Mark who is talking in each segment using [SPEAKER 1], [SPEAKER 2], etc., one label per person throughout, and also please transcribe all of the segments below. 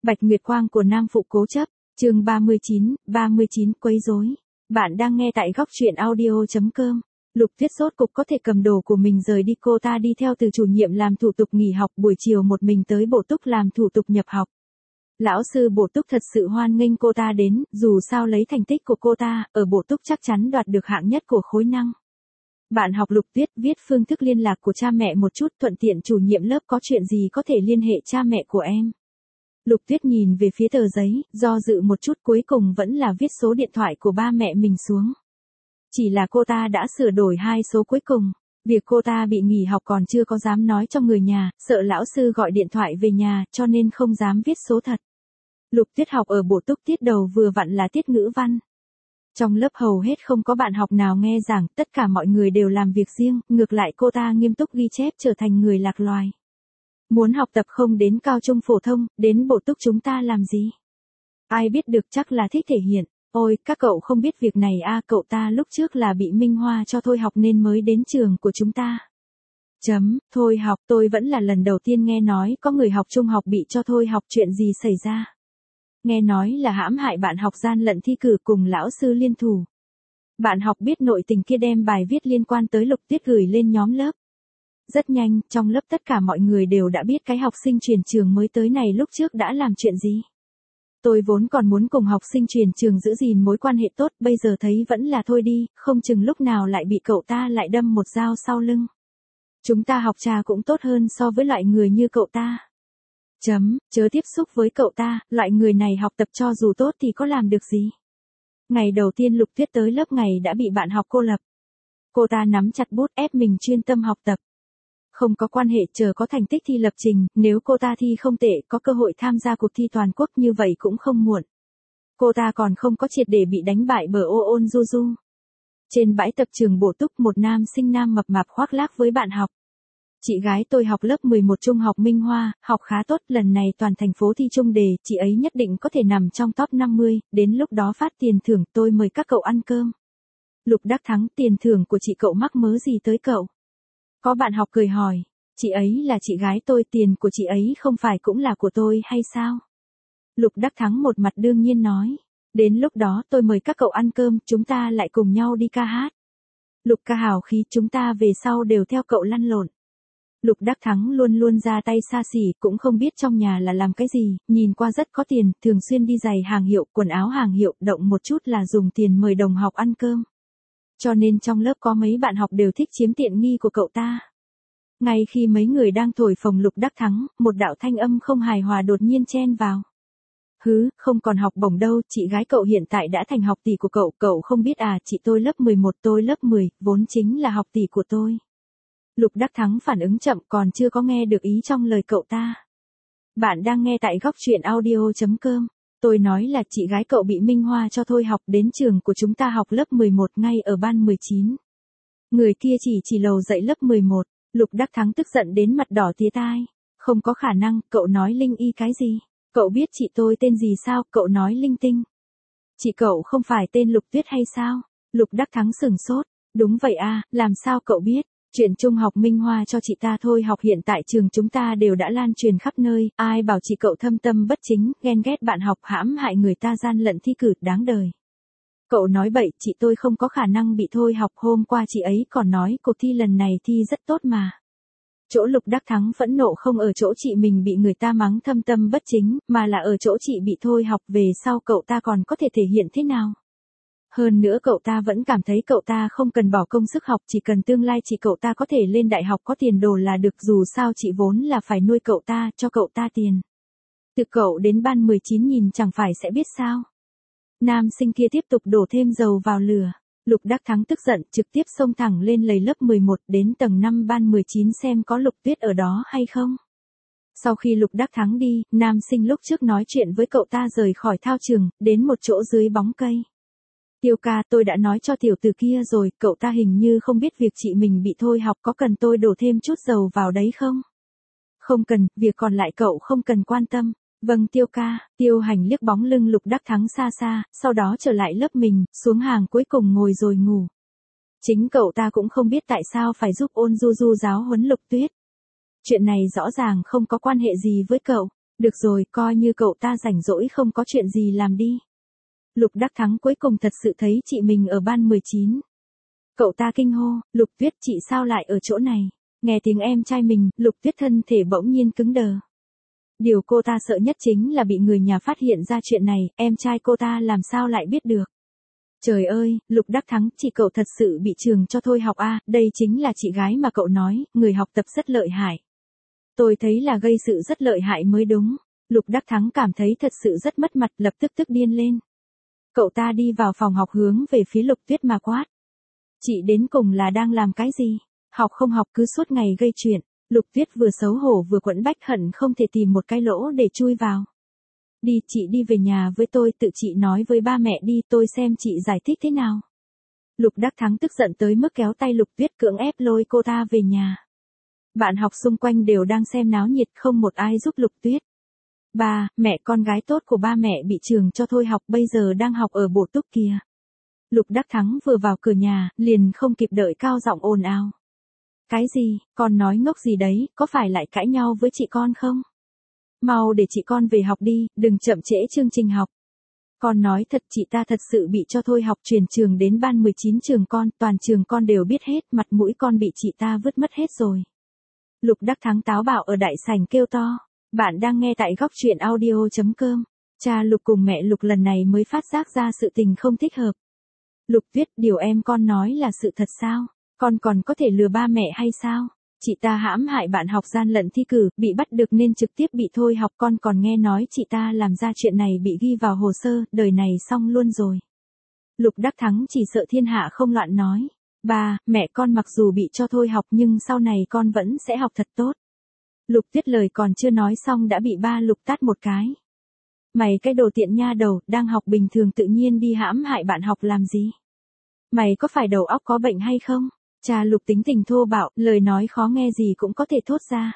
[SPEAKER 1] Bạch Nguyệt Quang của Nam Phụ cố chấp, chương 39 quấy rối. Bạn đang nghe tại góc truyện audio.com. Lục Tuyết rốt cục có thể cầm đồ của mình rời đi, cô ta đi theo từ chủ nhiệm làm thủ tục nghỉ học, buổi chiều một mình tới bổ túc làm thủ tục nhập học. Lão sư bổ túc thật sự hoan nghênh cô ta đến, dù sao lấy thành tích của cô ta, ở bổ túc chắc chắn đoạt được hạng nhất của khối năng. Bạn học Lục Tuyết viết phương thức liên lạc của cha mẹ một chút, thuận tiện chủ nhiệm lớp có chuyện gì có thể liên hệ cha mẹ của em. Lục Tuyết nhìn về phía tờ giấy, do dự một chút cuối cùng vẫn là viết số điện thoại của ba mẹ mình xuống. Chỉ là cô ta đã sửa đổi 2 số cuối cùng. Việc cô ta bị nghỉ học còn chưa có dám nói cho người nhà, sợ lão sư gọi điện thoại về nhà cho nên không dám viết số thật. Lục Tuyết học ở bổ túc tiết đầu vừa vặn là tiết ngữ văn. Trong lớp hầu hết không có bạn học nào nghe giảng, tất cả mọi người đều làm việc riêng, ngược lại cô ta nghiêm túc ghi chép trở thành người lạc loài. Muốn học tập không đến cao trung phổ thông, đến bổ túc chúng ta làm gì? Ai biết được, chắc là thích thể hiện. Ôi, các cậu không biết việc này à, cậu ta lúc trước là bị Minh Hoa cho thôi học nên mới đến trường của chúng ta. Thôi học, tôi vẫn là lần đầu tiên nghe nói có người học trung học bị cho thôi học, chuyện gì xảy ra? Nghe nói là hãm hại bạn học, gian lận thi cử cùng lão sư liên thủ. Bạn học biết nội tình kia đem bài viết liên quan tới Lục Tuyết gửi lên nhóm lớp. Rất nhanh, trong lớp tất cả mọi người đều đã biết cái học sinh chuyển trường mới tới này lúc trước đã làm chuyện gì. Tôi vốn còn muốn cùng học sinh chuyển trường giữ gìn mối quan hệ tốt, bây giờ thấy vẫn là thôi đi, không chừng lúc nào lại bị cậu ta lại đâm một dao sau lưng. Chúng ta học trà cũng tốt hơn so với loại người như cậu ta. Chớ tiếp xúc với cậu ta, loại người này học tập cho dù tốt thì có làm được gì. Ngày đầu tiên Lục Tuyết tới lớp ngày đã bị bạn học cô lập. Cô ta nắm chặt bút ép mình chuyên tâm học tập. Không có quan hệ, chờ có thành tích thi lập trình, nếu cô ta thi không tệ, có cơ hội tham gia cuộc thi toàn quốc, như vậy cũng không muộn. Cô ta còn không có triệt để bị đánh bại bờ ôn du du. Trên bãi tập trường bổ túc, một nam sinh nam mập mạp khoác lác với bạn học. Chị gái tôi học lớp 11 trung học Minh Hoa, học khá tốt, lần này toàn thành phố thi chung đề, chị ấy nhất định có thể nằm trong top 50, đến lúc đó phát tiền thưởng, tôi mời các cậu ăn cơm. Lục Đắc Thắng, tiền thưởng của chị cậu mắc mớ gì tới cậu? Có bạn học cười hỏi, chị ấy là chị gái tôi, tiền của chị ấy không phải cũng là của tôi hay sao? Lục Đắc Thắng một mặt đương nhiên nói, đến lúc đó tôi mời các cậu ăn cơm, chúng ta lại cùng nhau đi ca hát. Lục ca hào khí, chúng ta về sau đều theo cậu lăn lộn. Lục Đắc Thắng luôn luôn ra tay xa xỉ, cũng không biết trong nhà là làm cái gì, nhìn qua rất có tiền, thường xuyên đi giày hàng hiệu, quần áo hàng hiệu, động một chút là dùng tiền mời đồng học ăn cơm. Cho nên trong lớp có mấy bạn học đều thích chiếm tiện nghi của cậu ta. Ngay khi mấy người đang thổi phồng Lục Đắc Thắng, một đạo thanh âm không hài hòa đột nhiên chen vào. Không còn học bổng đâu, chị gái cậu hiện tại đã thành học tỷ của cậu, cậu không biết à, chị tôi lớp 11, tôi lớp 10, vốn chính là học tỷ của tôi. Lục Đắc Thắng phản ứng chậm, còn chưa có nghe được ý trong lời cậu ta. Bạn đang nghe tại góc truyện audio.com. Tôi nói là chị gái cậu bị Minh Hoa cho thôi học, đến trường của chúng ta học lớp 11 ngay ở ban 19. Người kia chỉ lầu dạy lớp 11, Lục Đắc Thắng tức giận đến mặt đỏ tía tai. Không có khả năng, cậu nói linh y cái gì? Cậu biết chị tôi tên gì sao? Cậu nói linh tinh. Chị cậu không phải tên Lục Tuyết hay sao? Lục Đắc Thắng sửng sốt. Đúng vậy à, làm sao cậu biết? Chuyện trung học Minh Hoa cho chị ta thôi học hiện tại trường chúng ta đều đã lan truyền khắp nơi, ai bảo chị cậu thâm tâm bất chính, ghen ghét bạn học, hãm hại người ta, gian lận thi cử, đáng đời. Cậu nói bậy, chị tôi không có khả năng bị thôi học, hôm qua chị ấy còn nói cuộc thi lần này thi rất tốt mà. Chỗ Lục Đắc Thắng phẫn nộ không ở chỗ chị mình bị người ta mắng thâm tâm bất chính, mà là ở chỗ chị bị thôi học, về sau cậu ta còn có thể thể hiện thế nào? Hơn nữa cậu ta vẫn cảm thấy cậu ta không cần bỏ công sức học, chỉ cần tương lai chị cậu ta có thể lên đại học có tiền đồ là được, dù sao chị vốn là phải nuôi cậu ta, cho cậu ta tiền. Từ cậu đến ban 19 nhìn chẳng phải sẽ biết sao. Nam sinh kia tiếp tục đổ thêm dầu vào lửa. Lục Đắc Thắng tức giận, trực tiếp xông thẳng lên lầu lớp 11 đến tầng 5 ban 19 xem có Lục Tuyết ở đó hay không. Sau khi Lục Đắc Thắng đi, nam sinh lúc trước nói chuyện với cậu ta rời khỏi thao trường, đến một chỗ dưới bóng cây. Tiêu ca, tôi đã nói cho tiểu tử kia rồi, cậu ta hình như không biết việc chị mình bị thôi học, có cần tôi đổ thêm chút dầu vào đấy không? Không cần, việc còn lại cậu không cần quan tâm. Vâng Tiêu ca. Tiêu Hành liếc bóng lưng Lục Đắc Thắng xa xa, sau đó trở lại lớp mình, xuống hàng cuối cùng ngồi rồi ngủ. Chính cậu ta cũng không biết tại sao phải giúp ôn du du giáo huấn Lục Tuyết. Chuyện này rõ ràng không có quan hệ gì với cậu. Được rồi, coi như cậu ta rảnh rỗi không có chuyện gì làm đi. Lục Đắc Thắng cuối cùng thật sự thấy chị mình ở ban 19. Cậu ta kinh hô, Lục Tuyết chị sao lại ở chỗ này? Nghe tiếng em trai mình, Lục Tuyết thân thể bỗng nhiên cứng đờ. Điều cô ta sợ nhất chính là bị người nhà phát hiện ra chuyện này, em trai cô ta làm sao lại biết được. Trời ơi, Lục Đắc Thắng, chị cậu thật sự bị trường cho thôi học à, đây chính là chị gái mà cậu nói, người học tập rất lợi hại. Tôi thấy là gây sự rất lợi hại mới đúng. Lục Đắc Thắng cảm thấy thật sự rất mất mặt, lập tức tức điên lên. Cậu ta đi vào phòng học hướng về phía Lục Tuyết mà quát. Chị đến cùng là đang làm cái gì? Học không học cứ suốt ngày gây chuyện. Lục Tuyết vừa xấu hổ vừa quẫn bách hận không thể tìm một cái lỗ để chui vào. Đi, chị đi về nhà với tôi, tự chị nói với ba mẹ đi, tôi xem chị giải thích thế nào. Lục Đắc Thắng tức giận tới mức kéo tay Lục Tuyết cưỡng ép lôi cô ta về nhà. Bạn học xung quanh đều đang xem náo nhiệt, không một ai giúp Lục Tuyết. Ba, mẹ con gái tốt của ba mẹ bị trường cho thôi học, bây giờ đang học ở bổ túc kìa. Lục Đắc Thắng vừa vào cửa nhà, liền không kịp đợi cao giọng ồn ào. Cái gì, con nói ngốc gì đấy, có phải lại cãi nhau với chị con không? Mau để chị con về học đi, đừng chậm trễ chương trình học. Con nói thật, chị ta thật sự bị cho thôi học, chuyển trường đến ban 19 trường con, toàn trường con đều biết hết, mặt mũi con bị chị ta vứt mất hết rồi. Lục Đắc Thắng táo bạo ở đại sảnh kêu to. Bạn đang nghe tại góc truyện audio.com. Cha Lục cùng mẹ Lục lần này mới phát giác ra sự tình không thích hợp. Lục Tuyết, điều em con nói là sự thật sao? Con còn có thể lừa ba mẹ hay sao? Chị ta hãm hại bạn học, gian lận thi cử, bị bắt được nên trực tiếp bị thôi học, con còn nghe nói chị ta làm ra chuyện này bị ghi vào hồ sơ, đời này xong luôn rồi. Lục Đắc Thắng chỉ sợ thiên hạ không loạn nói. Ba, mẹ con mặc dù bị cho thôi học nhưng sau này con vẫn sẽ học thật tốt. Lục Tuyết lời còn chưa nói xong đã bị ba Lục tát một cái. Mày cái đồ tiện nha đầu, đang học bình thường tự nhiên đi hãm hại bạn học làm gì? Mày có phải đầu óc có bệnh hay không? Cha Lục tính tình thô bạo, lời nói khó nghe gì cũng có thể thốt ra.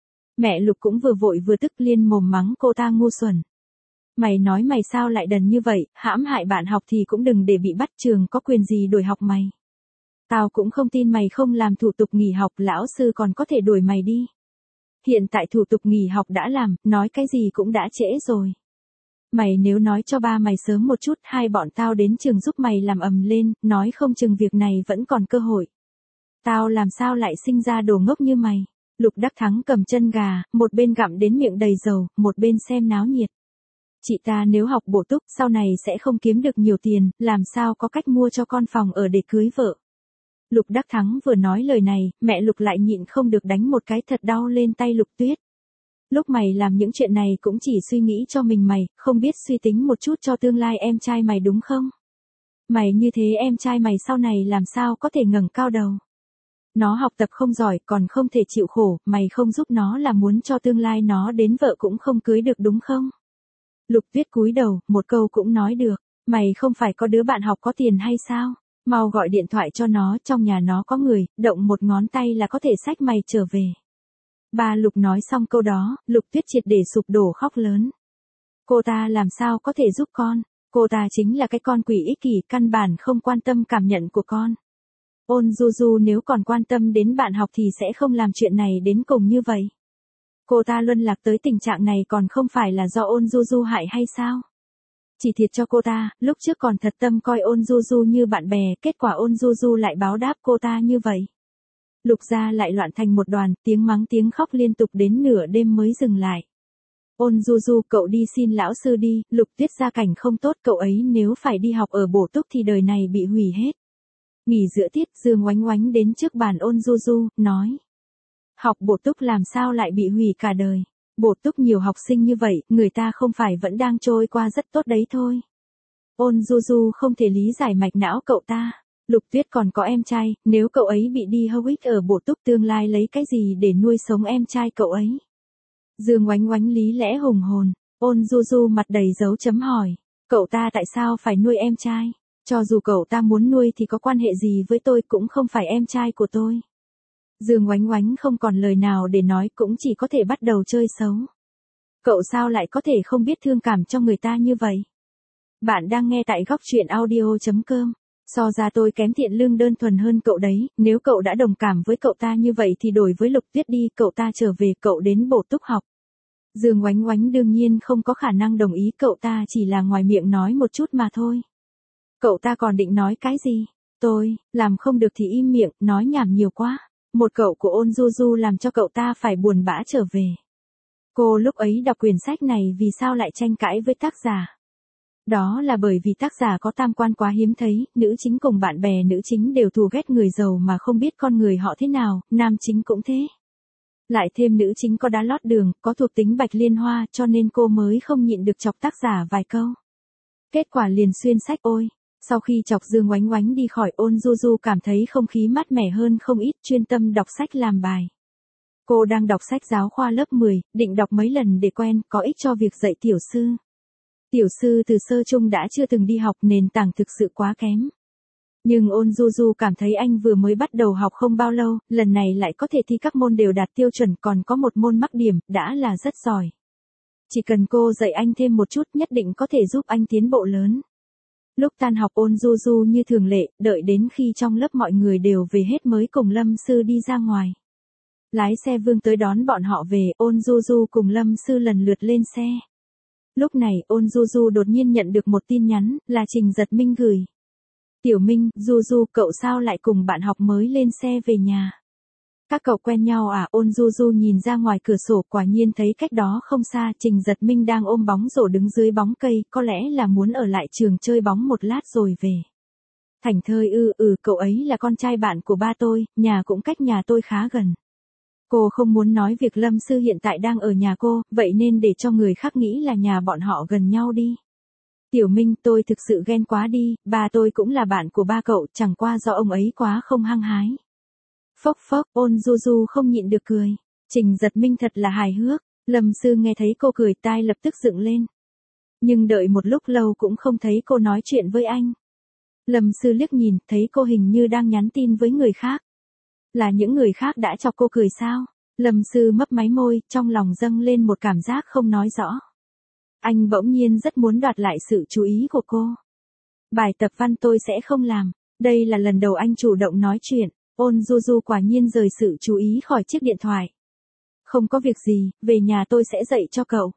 [SPEAKER 1] Mẹ Lục cũng vừa vội vừa tức, liên mồm mắng cô ta ngu xuẩn. Mày nói mày sao lại đần như vậy, hãm hại bạn học thì cũng đừng để bị bắt, trường có quyền gì đuổi học mày. Tao cũng không tin mày không làm thủ tục nghỉ học, lão sư còn có thể đuổi mày đi. Hiện tại thủ tục nghỉ học đã làm, nói cái gì cũng đã trễ rồi. Mày nếu nói cho ba mày sớm một chút, hai bọn tao đến trường giúp mày làm ầm lên, nói không chừng việc này vẫn còn cơ hội. Tao làm sao lại sinh ra đồ ngốc như mày. Lục Đắc Thắng cầm chân gà, một bên gặm đến miệng đầy dầu, một bên xem náo nhiệt. Chị ta nếu học bổ túc, sau này sẽ không kiếm được nhiều tiền, làm sao có cách mua cho con phòng ở để cưới vợ. Lục Đắc Thắng vừa nói lời này, mẹ Lục lại nhịn không được đánh một cái thật đau lên tay Lục Tuyết. Lúc mày làm những chuyện này cũng chỉ suy nghĩ cho mình mày, không biết suy tính một chút cho tương lai em trai mày đúng không? Mày như thế em trai mày sau này làm sao có thể ngẩng cao đầu? Nó học tập không giỏi còn không thể chịu khổ, mày không giúp nó là muốn cho tương lai nó đến vợ cũng không cưới được đúng không? Lục Tuyết cúi đầu, một câu cũng nói được, mày không phải có đứa bạn học có tiền hay sao? Mau gọi điện thoại cho nó, trong nhà nó có người, động một ngón tay là có thể xách mày trở về. Ba Lục nói xong câu đó, Lục Tuyết triệt để sụp đổ khóc lớn. Cô ta làm sao có thể giúp con? Cô ta chính là cái con quỷ ích kỷ, căn bản không quan tâm cảm nhận của con. Ôn Du Du nếu còn quan tâm đến bạn học thì sẽ không làm chuyện này đến cùng như vậy. Cô ta luân lạc tới tình trạng này còn không phải là do Ôn Du Du hại hay sao? Chỉ thiệt cho cô ta, lúc trước còn thật tâm coi Ôn Du Du như bạn bè, kết quả Ôn Du Du lại báo đáp cô ta như vậy. Lục gia lại loạn thành một đoàn, tiếng mắng tiếng khóc liên tục đến nửa đêm mới dừng lại. Ôn Du Du, cậu đi xin lão sư đi, Lục Tuyết gia cảnh không tốt, cậu ấy nếu phải đi học ở bổ túc thì đời này bị hủy hết. Nghỉ giữa tiết, Dương Oánh Oánh đến trước bàn Ôn Du Du, nói. Học bổ túc làm sao lại bị hủy cả đời? Bổ túc nhiều học sinh như vậy, người ta không phải vẫn đang trôi qua rất tốt đấy thôi. Ôn Du Du không thể lý giải mạch não cậu ta. Lục Tuyết còn có em trai, nếu cậu ấy bị đi Howard ở bổ túc tương lai lấy cái gì để nuôi sống em trai cậu ấy? Dương Oánh Oánh lý lẽ hùng hồn, Ôn Du Du mặt đầy dấu chấm hỏi. Cậu ta tại sao phải nuôi em trai? Cho dù cậu ta muốn nuôi thì có quan hệ gì với tôi, cũng không phải em trai của tôi. Dương Oánh Oánh không còn lời nào để nói, cũng chỉ có thể bắt đầu chơi xấu. Cậu sao lại có thể không biết thương cảm cho người ta như vậy? Bạn đang nghe tại góc truyện audio.com. So ra tôi kém thiện lương đơn thuần hơn cậu đấy, nếu cậu đã đồng cảm với cậu ta như vậy thì đổi với Lục Tuyết đi, cậu ta trở về, cậu đến bổ túc học. Dương Oánh Oánh đương nhiên không có khả năng đồng ý, cậu ta chỉ là ngoài miệng nói một chút mà thôi. Cậu ta còn định nói cái gì? Tôi, làm không được thì im miệng, nói nhảm nhiều quá. Một cậu của Ôn Du Du làm cho cậu ta phải buồn bã trở về. Cô lúc ấy đọc quyển sách này vì sao lại tranh cãi với tác giả? Đó là bởi vì tác giả có tam quan quá hiếm thấy, nữ chính cùng bạn bè nữ chính đều thù ghét người giàu mà không biết con người họ thế nào, nam chính cũng thế. Lại thêm nữ chính có đá lót đường, có thuộc tính bạch liên hoa cho nên cô mới không nhịn được chọc tác giả vài câu. Kết quả liền xuyên sách ôi. Sau khi chọc Dương Oánh Oánh đi khỏi, Ôn Du Du cảm thấy không khí mát mẻ hơn không ít, chuyên tâm đọc sách làm bài. Cô đang đọc sách giáo khoa lớp 10, định đọc mấy lần để quen, có ích cho việc dạy tiểu sư. Tiểu sư từ sơ trung đã chưa từng đi học, nền tảng thực sự quá kém. Nhưng Ôn Du Du cảm thấy anh vừa mới bắt đầu học không bao lâu, lần này lại có thể thi các môn đều đạt tiêu chuẩn, còn có một môn mắc điểm, đã là rất giỏi. Chỉ cần cô dạy anh thêm một chút nhất định có thể giúp anh tiến bộ lớn. Lúc tan học Ôn Du Du như thường lệ, đợi đến khi trong lớp mọi người đều về hết mới cùng Lâm Sư đi ra ngoài. Lái xe Vương tới đón bọn họ về, Ôn Du Du cùng Lâm Sư lần lượt lên xe. Lúc này, Ôn Du Du đột nhiên nhận được một tin nhắn, là Trình Giật Minh gửi. Tiểu Minh, Du Du, cậu sao lại cùng bạn học mới lên xe về nhà? Các cậu quen nhau à? Ôn Du Du nhìn ra ngoài cửa sổ, quả nhiên thấy cách đó không xa Trình Giật Minh đang ôm bóng rổ đứng dưới bóng cây, có lẽ là muốn ở lại trường chơi bóng một lát rồi về. Thành thơi cậu ấy là con trai bạn của ba tôi, nhà cũng cách nhà tôi khá gần. Cô không muốn nói việc Lâm Sư hiện tại đang ở nhà cô, vậy nên để cho người khác nghĩ là nhà bọn họ gần nhau đi. Tiểu Minh, tôi thực sự ghen quá đi, ba tôi cũng là bạn của ba cậu, chẳng qua do ông ấy quá không hăng hái. Phốc phốc, Ôn Du Du không nhịn được cười. Trình Giật Minh thật là hài hước. Lâm Sư nghe thấy cô cười, tai lập tức dựng lên. Nhưng đợi một lúc lâu cũng không thấy cô nói chuyện với anh. Lâm Sư liếc nhìn, thấy cô hình như đang nhắn tin với người khác. Là những người khác đã chọc cô cười sao? Lâm Sư mấp máy môi, trong lòng dâng lên một cảm giác không nói rõ. Anh bỗng nhiên rất muốn đoạt lại sự chú ý của cô. Bài tập văn tôi sẽ không làm. Đây là lần đầu anh chủ động nói chuyện. Ôn Du Du quả nhiên rời sự chú ý khỏi chiếc điện thoại. Không có việc gì, về nhà tôi sẽ dạy cho cậu.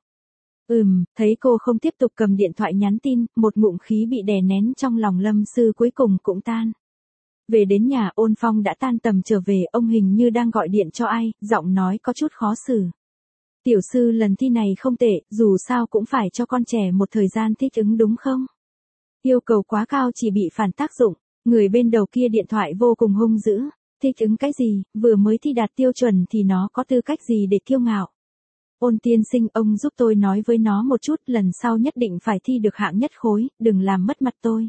[SPEAKER 1] Thấy cô không tiếp tục cầm điện thoại nhắn tin, một ngụm khí bị đè nén trong lòng Lâm Sư cuối cùng cũng tan. Về đến nhà, Ôn Phong đã tan tầm trở về, ông hình như đang gọi điện cho ai, giọng nói có chút khó xử. Tiểu sư, lần thi này không tệ, dù sao cũng phải cho con trẻ một thời gian thích ứng đúng không? Yêu cầu quá cao chỉ bị phản tác dụng. Người bên đầu kia điện thoại vô cùng hung dữ. Thích ứng cái gì, vừa mới thi đạt tiêu chuẩn thì nó có tư cách gì để kiêu ngạo? Ôn tiên sinh, ông giúp tôi nói với nó một chút, lần sau nhất định phải thi được hạng nhất khối, đừng làm mất mặt tôi.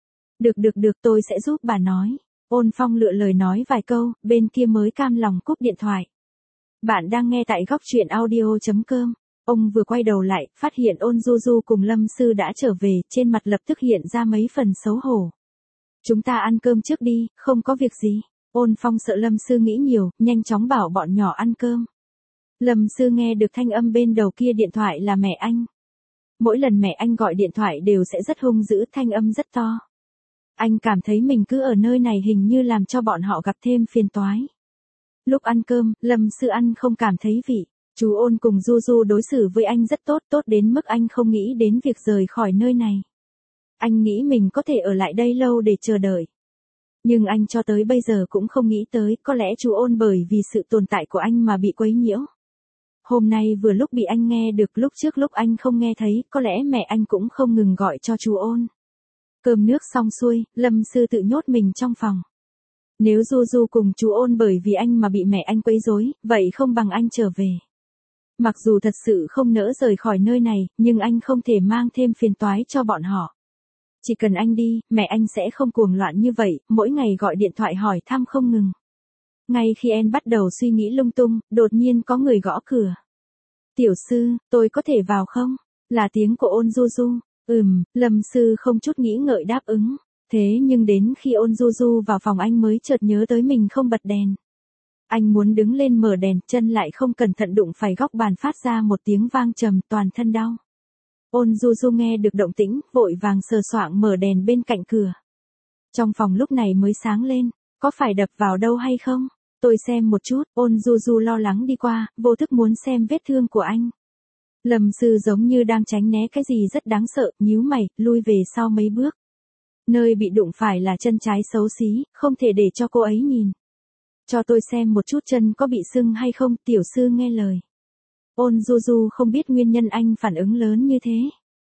[SPEAKER 1] Được, tôi sẽ giúp bà nói. Ôn Phong lựa lời nói vài câu, bên kia mới cam lòng cúp điện thoại. Bạn đang nghe tại góc truyện audio.com. Ông vừa quay đầu lại, phát hiện Ôn Du Du cùng Lâm Sư đã trở về, trên mặt lập tức hiện ra mấy phần xấu hổ. Chúng ta ăn cơm trước đi, không có việc gì. Ôn Phong sợ Lâm Sư nghĩ nhiều, nhanh chóng bảo bọn nhỏ ăn cơm. Lâm Sư nghe được thanh âm bên đầu kia điện thoại là mẹ anh. Mỗi lần mẹ anh gọi điện thoại đều sẽ rất hung dữ, thanh âm rất to. Anh cảm thấy mình cứ ở nơi này hình như làm cho bọn họ gặp thêm phiền toái. Lúc ăn cơm, Lâm Sư ăn không cảm thấy vị. Chú Ôn cùng Du Du đối xử với anh rất tốt, tốt đến mức anh không nghĩ đến việc rời khỏi nơi này. Anh nghĩ mình có thể ở lại đây lâu để chờ đợi. Nhưng anh cho tới bây giờ cũng không nghĩ tới, có lẽ chú Ôn bởi vì sự tồn tại của anh mà bị quấy nhiễu. Hôm nay vừa lúc bị anh nghe được, lúc trước lúc anh không nghe thấy, có lẽ mẹ anh cũng không ngừng gọi cho chú Ôn. Cơm nước xong xuôi, Lâm Sư tự nhốt mình trong phòng. Nếu Du Du cùng chú Ôn bởi vì anh mà bị mẹ anh quấy rối, vậy không bằng anh trở về. Mặc dù thật sự không nỡ rời khỏi nơi này, nhưng anh không thể mang thêm phiền toái cho bọn họ. Chỉ cần anh đi, mẹ anh sẽ không cuồng loạn như vậy, mỗi ngày gọi điện thoại hỏi thăm không ngừng. Ngay khi em bắt đầu suy nghĩ lung tung, đột nhiên có người gõ cửa. Tiểu sư, tôi có thể vào không? Là tiếng của Ôn Du Du. Lâm Sư không chút nghĩ ngợi đáp ứng. Thế nhưng đến khi Ôn Du Du vào phòng anh mới chợt nhớ tới mình không bật đèn. Anh muốn đứng lên mở đèn, chân lại không cẩn thận đụng phải góc bàn phát ra một tiếng vang trầm, toàn thân đau. Ôn Du Du nghe được động tĩnh, vội vàng sờ soạng mở đèn bên cạnh cửa. Trong phòng lúc này mới sáng lên, có phải đập vào đâu hay không? Tôi xem một chút. Ôn Du Du lo lắng đi qua, vô thức muốn xem vết thương của anh. Lâm Sư giống như đang tránh né cái gì rất đáng sợ, nhíu mày, lui về sau mấy bước. Nơi bị đụng phải là chân trái xấu xí, không thể để cho cô ấy nhìn. Cho tôi xem một chút chân có bị sưng hay không, tiểu sư nghe lời. Ôn Du Du không biết nguyên nhân anh phản ứng lớn như thế.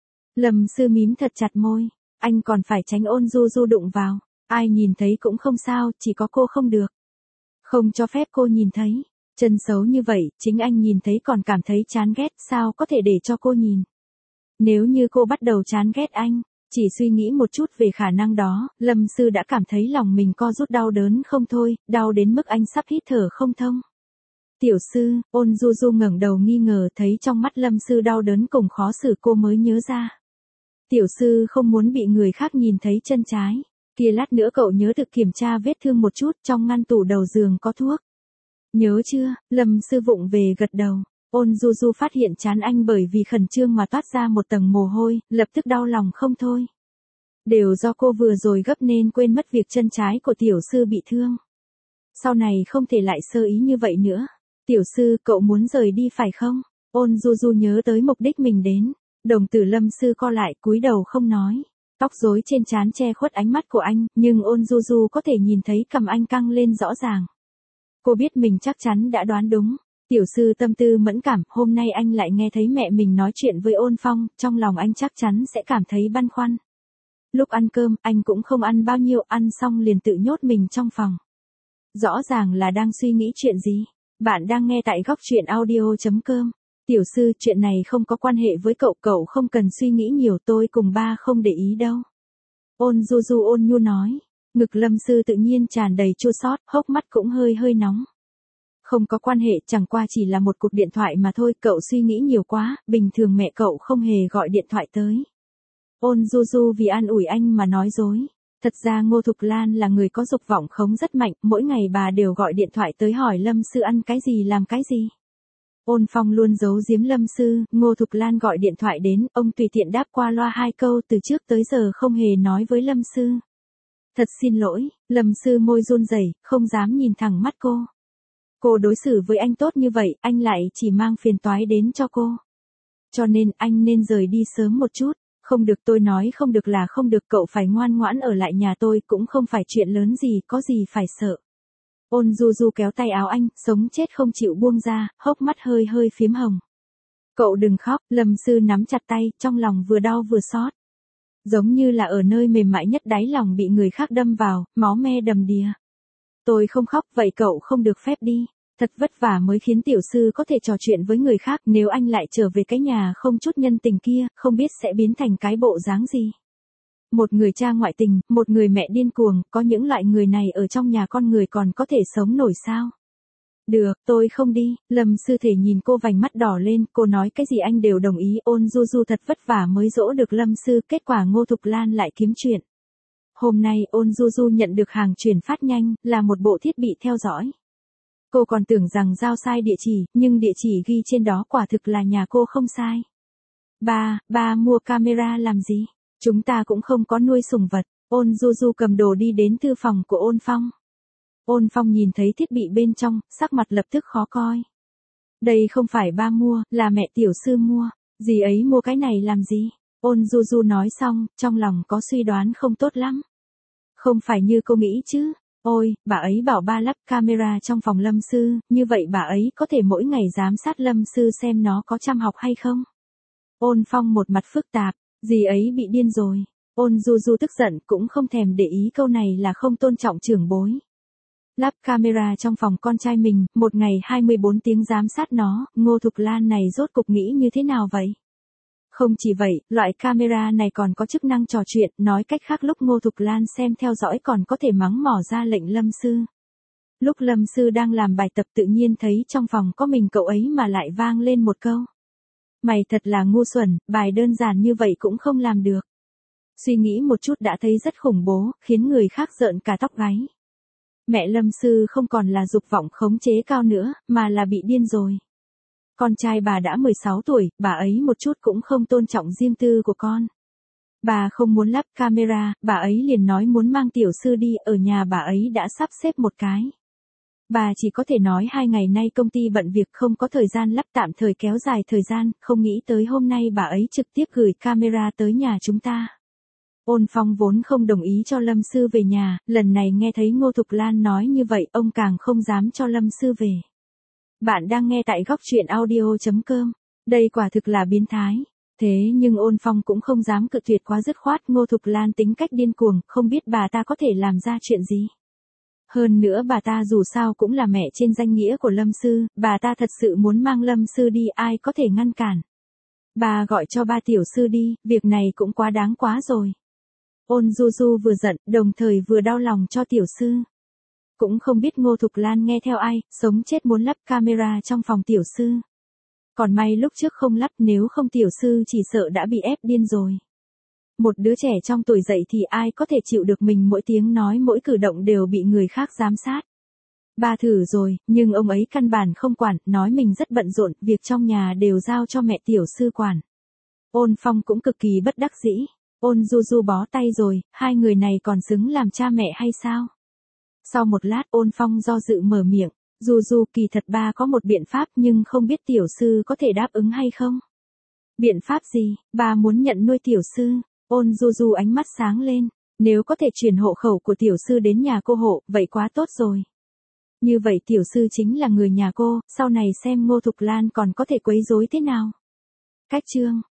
[SPEAKER 1] Lâm Sư mím thật chặt môi, anh còn phải tránh Ôn Du Du đụng vào, ai nhìn thấy cũng không sao, chỉ có cô không được. Không cho phép cô nhìn thấy, chân xấu như vậy, chính anh nhìn thấy còn cảm thấy chán ghét, sao có thể để cho cô nhìn. Nếu như cô bắt đầu chán ghét anh, chỉ suy nghĩ một chút về khả năng đó, Lâm Sư đã cảm thấy lòng mình co rút đau đớn không thôi, đau đến mức anh sắp hít thở không thông. Tiểu sư, Ôn Du Du ngẩng đầu nghi ngờ thấy trong mắt Lâm Sư đau đớn cùng khó xử, cô mới nhớ ra. Tiểu sư không muốn bị người khác nhìn thấy chân trái. Kia lát nữa cậu nhớ thực kiểm tra vết thương một chút, trong ngăn tủ đầu giường có thuốc. Nhớ chưa? Lâm Sư vụng về gật đầu. Ôn Du Du phát hiện trán anh bởi vì khẩn trương mà toát ra một tầng mồ hôi, lập tức đau lòng không thôi. Đều do cô vừa rồi gấp nên quên mất việc chân trái của tiểu sư bị thương. Sau này không thể lại sơ ý như vậy nữa. Tiểu sư, cậu muốn rời đi phải không? Ôn Du Du nhớ tới mục đích mình đến. Đồng tử Lâm Sư co lại, cúi đầu không nói. Tóc rối trên trán che khuất ánh mắt của anh, nhưng Ôn Du Du có thể nhìn thấy cằm anh căng lên rõ ràng. Cô biết mình chắc chắn đã đoán đúng. Tiểu sư tâm tư mẫn cảm, hôm nay anh lại nghe thấy mẹ mình nói chuyện với Ôn Phong, trong lòng anh chắc chắn sẽ cảm thấy băn khoăn. Lúc ăn cơm, anh cũng không ăn bao nhiêu, ăn xong liền tự nhốt mình trong phòng. Rõ ràng là đang suy nghĩ chuyện gì. Bạn đang nghe tại góc truyện audio.com. Tiểu sư, chuyện này không có quan hệ với cậu, cậu không cần suy nghĩ nhiều, tôi cùng ba không để ý đâu. Ôn Du Du ôn nhu nói. Ngực Lâm Sư tự nhiên tràn đầy chua xót, hốc mắt cũng hơi hơi nóng. Không có quan hệ, chẳng qua chỉ là một cuộc điện thoại mà thôi, cậu suy nghĩ nhiều quá, bình thường mẹ cậu không hề gọi điện thoại tới. Ôn Du Du vì an ủi anh mà nói dối. Thật ra Ngô Thục Lan là người có dục vọng khống rất mạnh, mỗi ngày bà đều gọi điện thoại tới hỏi Lâm Sư ăn cái gì làm cái gì. Ôn Phong luôn giấu giếm Lâm Sư, Ngô Thục Lan gọi điện thoại đến, ông tùy tiện đáp qua loa 2 câu, từ trước tới giờ không hề nói với Lâm Sư. Thật xin lỗi, Lâm Sư môi run rẩy, không dám nhìn thẳng mắt cô. Cô đối xử với anh tốt như vậy, anh lại chỉ mang phiền toái đến cho cô. Cho nên anh nên rời đi sớm một chút. Không được, tôi nói không được là không được, cậu phải ngoan ngoãn ở lại nhà tôi, cũng không phải chuyện lớn gì, có gì phải sợ. Ôn Du Du kéo tay áo anh, sống chết không chịu buông ra, hốc mắt hơi hơi phím hồng. Cậu đừng khóc, Lâm Sư nắm chặt tay, trong lòng vừa đau vừa xót. Giống như là ở nơi mềm mại nhất đáy lòng bị người khác đâm vào, máu me đầm đìa. Tôi không khóc, vậy cậu không được phép đi. Thật vất vả mới khiến tiểu sư có thể trò chuyện với người khác, nếu anh lại trở về cái nhà không chút nhân tình kia, không biết sẽ biến thành cái bộ dáng gì. Một người cha ngoại tình, một người mẹ điên cuồng, có những loại người này ở trong nhà con người còn có thể sống nổi sao? Được, tôi không đi. Lâm Sư thể nhìn cô vành mắt đỏ lên, cô nói cái gì anh đều đồng ý. Ôn Du Du thật vất vả mới dỗ được Lâm Sư, kết quả Ngô Thục Lan lại kiếm chuyện. Hôm nay Ôn Du Du nhận được hàng chuyển phát nhanh, là một bộ thiết bị theo dõi. Cô còn tưởng rằng giao sai địa chỉ, nhưng địa chỉ ghi trên đó quả thực là nhà cô không sai. Ba mua camera làm gì? Chúng ta cũng không có nuôi sủng vật. Ôn Du Du cầm đồ đi đến thư phòng của Ôn Phong. Ôn Phong nhìn thấy thiết bị bên trong, sắc mặt lập tức khó coi. Đây không phải ba mua, là mẹ tiểu sư mua. Dì ấy mua cái này làm gì? Ôn Du Du nói xong, trong lòng có suy đoán không tốt lắm. Không phải như cô nghĩ chứ. Ôi, bà ấy bảo ba lắp camera trong phòng Lâm Sư, như vậy bà ấy có thể mỗi ngày giám sát Lâm Sư xem nó có chăm học hay không. Ôn Phong một mặt phức tạp, dì ấy bị điên rồi. Ôn Du Du tức giận cũng không thèm để ý câu này là không tôn trọng trưởng bối. Lắp camera trong phòng con trai mình, một ngày 24 tiếng giám sát nó, Ngô Thục Lan này rốt cục nghĩ như thế nào vậy? Không chỉ vậy, loại camera này còn có chức năng trò chuyện, nói cách khác lúc Ngô Thục Lan xem theo dõi còn có thể mắng mỏ ra lệnh Lâm Sư. Lúc Lâm Sư đang làm bài tập tự nhiên thấy trong phòng có mình cậu ấy mà lại vang lên một câu. Mày thật là ngu xuẩn, bài đơn giản như vậy cũng không làm được. Suy nghĩ một chút đã thấy rất khủng bố, khiến người khác rợn cả tóc gáy. Mẹ Lâm Sư không còn là dục vọng khống chế cao nữa, mà là bị điên rồi. Con trai bà đã 16 tuổi, bà ấy một chút cũng không tôn trọng riêng tư của con. Bà không muốn lắp camera, bà ấy liền nói muốn mang tiểu sư đi, ở nhà bà ấy đã sắp xếp một cái. Bà chỉ có thể nói 2 ngày nay công ty bận việc không có thời gian lắp, tạm thời kéo dài thời gian, không nghĩ tới hôm nay bà ấy trực tiếp gửi camera tới nhà chúng ta. Ôn Phong vốn không đồng ý cho Lâm Sư về nhà, lần này nghe thấy Ngô Thục Lan nói như vậy ông càng không dám cho Lâm Sư về. Bạn đang nghe tại góc truyện audio.com. Đây quả thực là biến thái. Thế nhưng Ôn Phong cũng không dám cự tuyệt quá dứt khoát, Ngô Thục Lan tính cách điên cuồng, không biết bà ta có thể làm ra chuyện gì. Hơn nữa bà ta dù sao cũng là mẹ trên danh nghĩa của Lâm Sư, bà ta thật sự muốn mang Lâm Sư đi, ai có thể ngăn cản. Bà gọi cho ba tiểu sư đi, việc này cũng quá đáng quá rồi. Ôn Du Du vừa giận, đồng thời vừa đau lòng cho tiểu sư. Cũng không biết Ngô Thục Lan nghe theo ai, sống chết muốn lắp camera trong phòng tiểu sư. Còn may lúc trước không lắp, nếu không tiểu sư chỉ sợ đã bị ép điên rồi. Một đứa trẻ trong tuổi dậy thì ai có thể chịu được mình mỗi tiếng nói mỗi cử động đều bị người khác giám sát. Bà thử rồi, nhưng ông ấy căn bản không quản, nói mình rất bận rộn, việc trong nhà đều giao cho mẹ tiểu sư quản. Ôn Phong cũng cực kỳ bất đắc dĩ. Ôn Du Du bó tay rồi, hai người này còn xứng làm cha mẹ hay sao? Sau một lát Ôn Phong do dự mở miệng, Du Du kỳ thật ba có một biện pháp nhưng không biết tiểu sư có thể đáp ứng hay không? Biện pháp gì? Ba muốn nhận nuôi tiểu sư. Ôn Du Du ánh mắt sáng lên, nếu có thể chuyển hộ khẩu của tiểu sư đến nhà cô hộ, vậy quá tốt rồi. Như vậy tiểu sư chính là người nhà cô, sau này xem Ngô Thục Lan còn có thể quấy rối thế nào. Cách chương